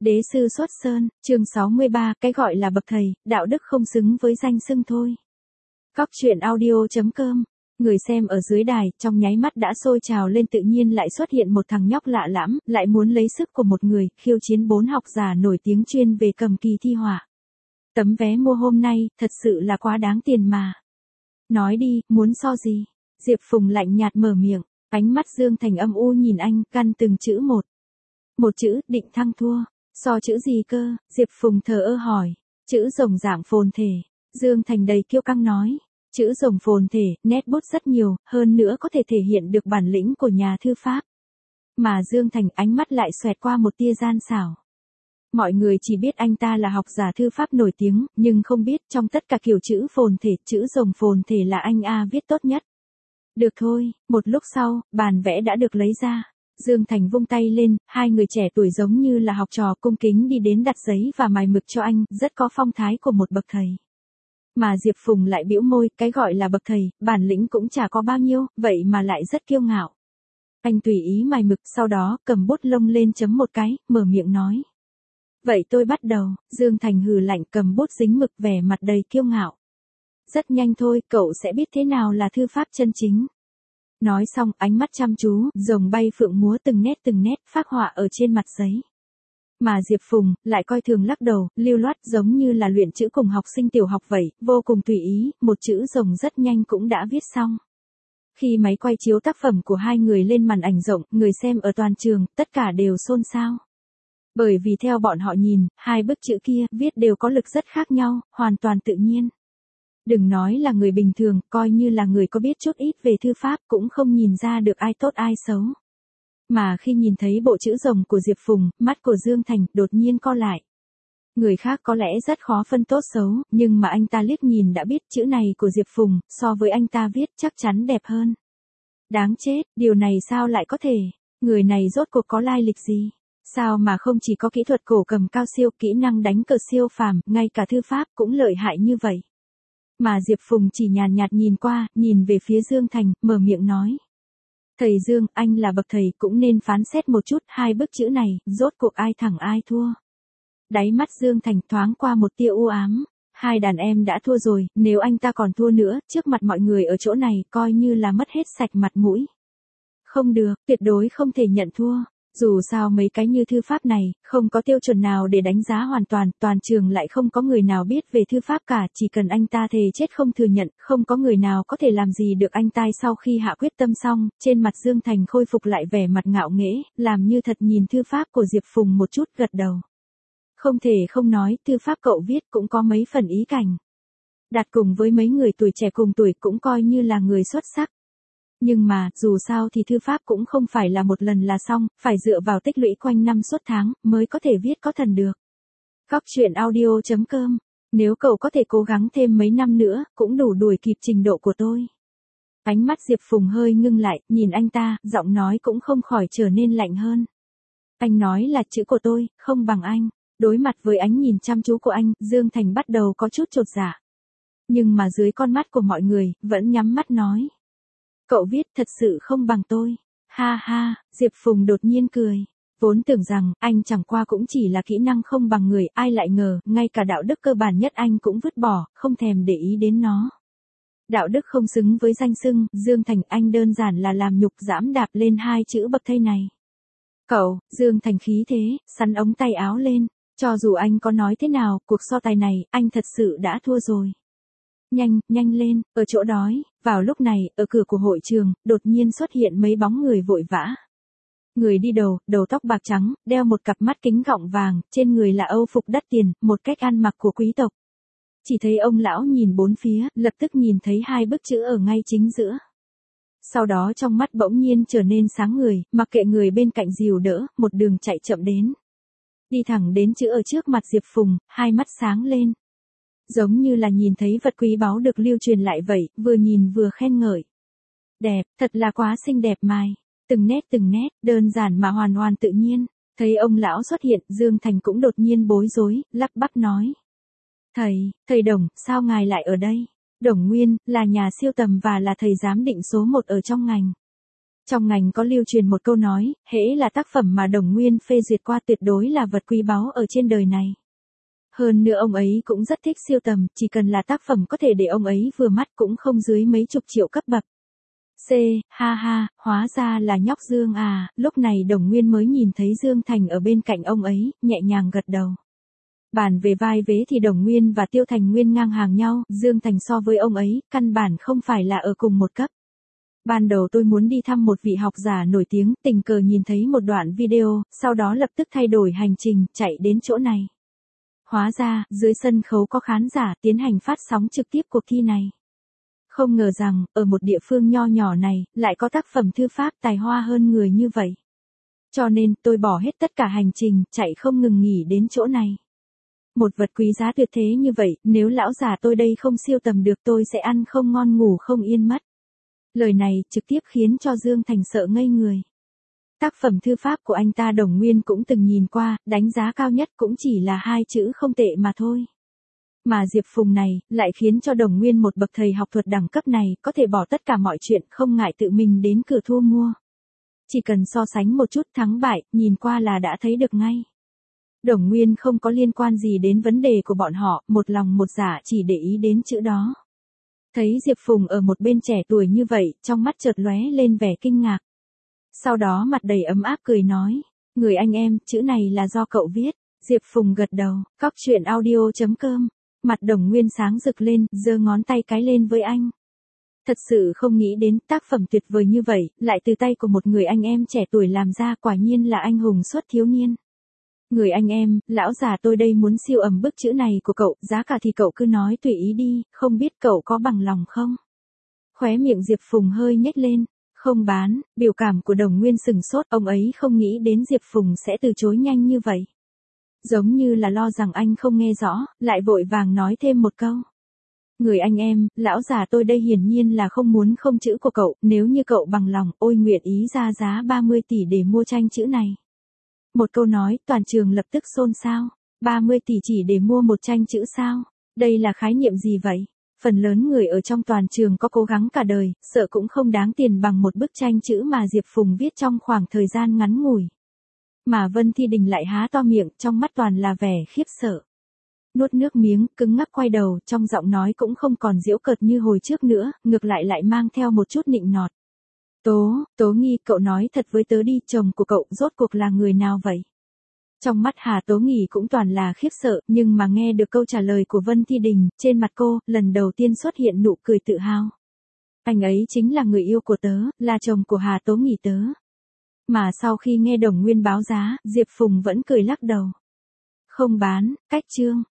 Đế sư xuất sơn, chương 63, cái gọi là bậc thầy, đạo đức không xứng với danh xưng thôi. Góc truyện audio.com. Người xem ở dưới đài, trong nháy mắt đã sôi trào lên, tự nhiên lại xuất hiện một thằng nhóc lạ lẫm, lại muốn lấy sức của một người, khiêu chiến 4 học giả nổi tiếng chuyên về cầm kỳ thi họa. Tấm vé mua hôm nay, thật sự là quá đáng tiền mà. Nói đi, muốn so gì? Diệp Phùng lạnh nhạt mở miệng, ánh mắt Dương Thành âm u nhìn anh, căn từng chữ một. Một chữ, định thăng thua. So chữ gì cơ? Diệp Phùng thờ ơ hỏi. Chữ rồng dạng phồn thể. Dương Thành đầy kiêu căng nói. Chữ rồng phồn thể, nét bút rất nhiều, hơn nữa có thể thể hiện được bản lĩnh của nhà thư pháp. Mà Dương Thành ánh mắt lại xoẹt qua một tia gian xảo. Mọi người chỉ biết anh ta là học giả thư pháp nổi tiếng, nhưng không biết trong tất cả kiểu chữ phồn thể, chữ rồng phồn thể là anh A viết tốt nhất. Được thôi, một lúc sau, bản vẽ đã được lấy ra. Dương Thành vung tay lên, hai người trẻ tuổi giống như là học trò cung kính đi đến đặt giấy và mài mực cho anh, rất có phong thái của một bậc thầy. Mà Diệp Phùng lại bĩu môi, cái gọi là bậc thầy, bản lĩnh cũng chả có bao nhiêu, vậy mà lại rất kiêu ngạo. Anh tùy ý mài mực, sau đó cầm bút lông lên chấm một cái, mở miệng nói. Vậy tôi bắt đầu. Dương Thành hừ lạnh, cầm bút dính mực, vẻ mặt đầy kiêu ngạo. Rất nhanh thôi, cậu sẽ biết thế nào là thư pháp chân chính. Nói xong, ánh mắt chăm chú, rồng bay phượng múa từng nét phác họa ở trên mặt giấy. Mà Diệp Phùng, lại coi thường lắc đầu, lưu loát giống như là luyện chữ cùng học sinh tiểu học vậy, vô cùng tùy ý, một chữ rồng rất nhanh cũng đã viết xong. Khi máy quay chiếu tác phẩm của hai người lên màn ảnh rộng, người xem ở toàn trường, tất cả đều xôn xao. Bởi vì theo bọn họ nhìn, hai bức chữ kia, viết đều có lực rất khác nhau, hoàn toàn tự nhiên. Đừng nói là người bình thường, coi như là người có biết chút ít về thư pháp cũng không nhìn ra được ai tốt ai xấu. Mà khi nhìn thấy bộ chữ rồng của Diệp Phùng, mắt của Dương Thành đột nhiên co lại. Người khác có lẽ rất khó phân tốt xấu, nhưng mà anh ta liếc nhìn đã biết chữ này của Diệp Phùng, so với anh ta viết chắc chắn đẹp hơn. Đáng chết, điều này sao lại có thể? Người này rốt cuộc có lai lịch gì? Sao mà không chỉ có kỹ thuật cổ cầm cao siêu, kỹ năng đánh cờ siêu phàm, ngay cả thư pháp cũng lợi hại như vậy? Mà Diệp Phùng chỉ nhàn nhạt nhìn qua, nhìn về phía Dương Thành, mở miệng nói. Thầy Dương, anh là bậc thầy cũng nên phán xét một chút, hai bức chữ này, rốt cuộc ai thắng ai thua. Đáy mắt Dương Thành thoáng qua một tia u ám. Hai đàn em đã thua rồi, nếu anh ta còn thua nữa, trước mặt mọi người ở chỗ này, coi như là mất hết sạch mặt mũi. Không được, tuyệt đối không thể nhận thua. Dù sao mấy cái như thư pháp này, không có tiêu chuẩn nào để đánh giá hoàn toàn, toàn trường lại không có người nào biết về thư pháp cả, chỉ cần anh ta thề chết không thừa nhận, không có người nào có thể làm gì được anh ta. Sau khi hạ quyết tâm xong, trên mặt Dương Thành khôi phục lại vẻ mặt ngạo nghễ, làm như thật nhìn thư pháp của Diệp Phùng một chút, gật đầu. Không thể không nói, thư pháp cậu viết cũng có mấy phần ý cảnh. Đặt cùng với mấy người tuổi trẻ cùng tuổi cũng coi như là người xuất sắc. Nhưng mà, dù sao thì thư pháp cũng không phải là một lần là xong, phải dựa vào tích lũy quanh năm suốt tháng, mới có thể viết có thần được. Góc truyện audio.com. Nếu cậu có thể cố gắng thêm mấy năm nữa, cũng đủ đuổi kịp trình độ của tôi. Ánh mắt Diệp Phùng hơi ngưng lại, nhìn anh ta, giọng nói cũng không khỏi trở nên lạnh hơn. Anh nói là chữ của tôi, không bằng anh. Đối mặt với ánh nhìn chăm chú của anh, Dương Thành bắt đầu có chút chột dạ. Nhưng mà dưới con mắt của mọi người, vẫn nhắm mắt nói. Cậu viết thật sự không bằng tôi. Ha ha, Diệp Phùng đột nhiên cười. Vốn tưởng rằng, anh chẳng qua cũng chỉ là kỹ năng không bằng người, ai lại ngờ, ngay cả đạo đức cơ bản nhất anh cũng vứt bỏ, không thèm để ý đến nó. Đạo đức không xứng với danh xưng, Dương Thành, anh đơn giản là làm nhục dẫm đạp lên hai chữ bậc thầy này. Cậu, Dương Thành khí thế, sắn ống tay áo lên. Cho dù anh có nói thế nào, cuộc so tài này, anh thật sự đã thua rồi. Nhanh lên, ở chỗ đói. Vào lúc này, ở cửa của hội trường, đột nhiên xuất hiện mấy bóng người vội vã. Người đi đầu tóc bạc trắng, đeo một cặp mắt kính gọng vàng, trên người là âu phục đắt tiền, một cách ăn mặc của quý tộc. Chỉ thấy ông lão nhìn bốn phía, lập tức nhìn thấy hai bức chữ ở ngay chính giữa. Sau đó trong mắt bỗng nhiên trở nên sáng người, mặc kệ người bên cạnh dìu đỡ, một đường chạy chậm đến. Đi thẳng đến chữ ở trước mặt Diệp Phùng, hai mắt sáng lên. Giống như là nhìn thấy vật quý báu được lưu truyền lại vậy, vừa nhìn vừa khen ngợi. Đẹp, thật là quá xinh đẹp mài. Từng nét, đơn giản mà hoàn hoàn tự nhiên. Thấy ông lão xuất hiện, Dương Thành cũng đột nhiên bối rối, lắp bắp nói. Thầy Đồng, sao ngài lại ở đây? Đồng Nguyên, là nhà siêu tầm và là thầy giám định số 1 ở trong ngành. Trong ngành có lưu truyền một câu nói, hễ là tác phẩm mà Đồng Nguyên phê duyệt qua tuyệt đối là vật quý báu ở trên đời này. Hơn nữa ông ấy cũng rất thích siêu tầm, chỉ cần là tác phẩm có thể để ông ấy vừa mắt cũng không dưới mấy chục triệu cấp bậc. Ha ha, hóa ra là nhóc Dương à, lúc này Đồng Nguyên mới nhìn thấy Dương Thành ở bên cạnh ông ấy, nhẹ nhàng gật đầu. Bàn về vai vế thì Đồng Nguyên và Tiêu Thành Nguyên ngang hàng nhau, Dương Thành so với ông ấy, căn bản không phải là ở cùng một cấp. Ban đầu tôi muốn đi thăm một vị học giả nổi tiếng, tình cờ nhìn thấy một đoạn video, sau đó lập tức thay đổi hành trình, chạy đến chỗ này. Hóa ra, dưới sân khấu có khán giả tiến hành phát sóng trực tiếp cuộc thi này. Không ngờ rằng, ở một địa phương nho nhỏ này, lại có tác phẩm thư pháp tài hoa hơn người như vậy. Cho nên, tôi bỏ hết tất cả hành trình, chạy không ngừng nghỉ đến chỗ này. Một vật quý giá tuyệt thế như vậy, nếu lão già tôi đây không siêu tầm được tôi sẽ ăn không ngon ngủ không yên mất. Lời này trực tiếp khiến cho Dương Thành sợ ngây người. Tác phẩm thư pháp của anh ta Đồng Nguyên cũng từng nhìn qua, đánh giá cao nhất cũng chỉ là 2 chữ không tệ mà thôi. Mà Diệp Phùng này, lại khiến cho Đồng Nguyên một bậc thầy học thuật đẳng cấp này, có thể bỏ tất cả mọi chuyện, không ngại tự mình đến cửa thu mua. Chỉ cần so sánh một chút thắng bại, nhìn qua là đã thấy được ngay. Đồng Nguyên không có liên quan gì đến vấn đề của bọn họ, một lòng một dạ chỉ để ý đến chữ đó. Thấy Diệp Phùng ở một bên trẻ tuổi như vậy, trong mắt chợt lóe lên vẻ kinh ngạc. Sau đó mặt đầy ấm áp cười nói, người anh em, chữ này là do cậu viết. Diệp Phùng gật đầu, cóc truyện audio.com. Mặt Đồng Nguyên sáng rực lên, giơ ngón tay cái lên với anh. Thật sự không nghĩ đến tác phẩm tuyệt vời như vậy, lại từ tay của một người anh em trẻ tuổi làm ra, quả nhiên là anh hùng xuất thiếu niên. Người anh em, lão già tôi đây muốn siêu ẩm bức chữ này của cậu, giá cả thì cậu cứ nói tùy ý đi, không biết cậu có bằng lòng không? Khóe miệng Diệp Phùng hơi nhếch lên, không bán, biểu cảm của Đồng Nguyên sừng sốt, ông ấy không nghĩ đến Diệp Phùng sẽ từ chối nhanh như vậy. Giống như là lo rằng anh không nghe rõ, lại vội vàng nói thêm một câu. Người anh em, lão già tôi đây hiển nhiên là không muốn không chữ của cậu, nếu như cậu bằng lòng, ôi nguyện ý ra giá 30 tỷ để mua tranh chữ này. Một câu nói, toàn trường lập tức xôn xao. 30 tỷ chỉ để mua một tranh chữ sao? Đây là khái niệm gì vậy? Phần lớn người ở trong toàn trường có cố gắng cả đời, sợ cũng không đáng tiền bằng một bức tranh chữ mà Diệp Phùng viết trong khoảng thời gian ngắn ngủi. Mà Vân Thi Đình lại há to miệng, trong mắt toàn là vẻ khiếp sợ. Nuốt nước miếng, cứng ngắc quay đầu, trong giọng nói cũng không còn giễu cợt như hồi trước nữa, ngược lại mang theo một chút nịnh nọt. Tố Nghi, cậu nói thật với tớ đi, chồng của cậu rốt cuộc là người nào vậy? Trong mắt Hà Tố Nghi cũng toàn là khiếp sợ, nhưng mà nghe được câu trả lời của Vân Thi Đình, trên mặt cô, lần đầu tiên xuất hiện nụ cười tự hào. Anh ấy chính là người yêu của tớ, là chồng của Hà Tố Nghi tớ. Mà sau khi nghe Đồng Nguyên báo giá, Diệp Phùng vẫn cười lắc đầu. Không bán, cách chương.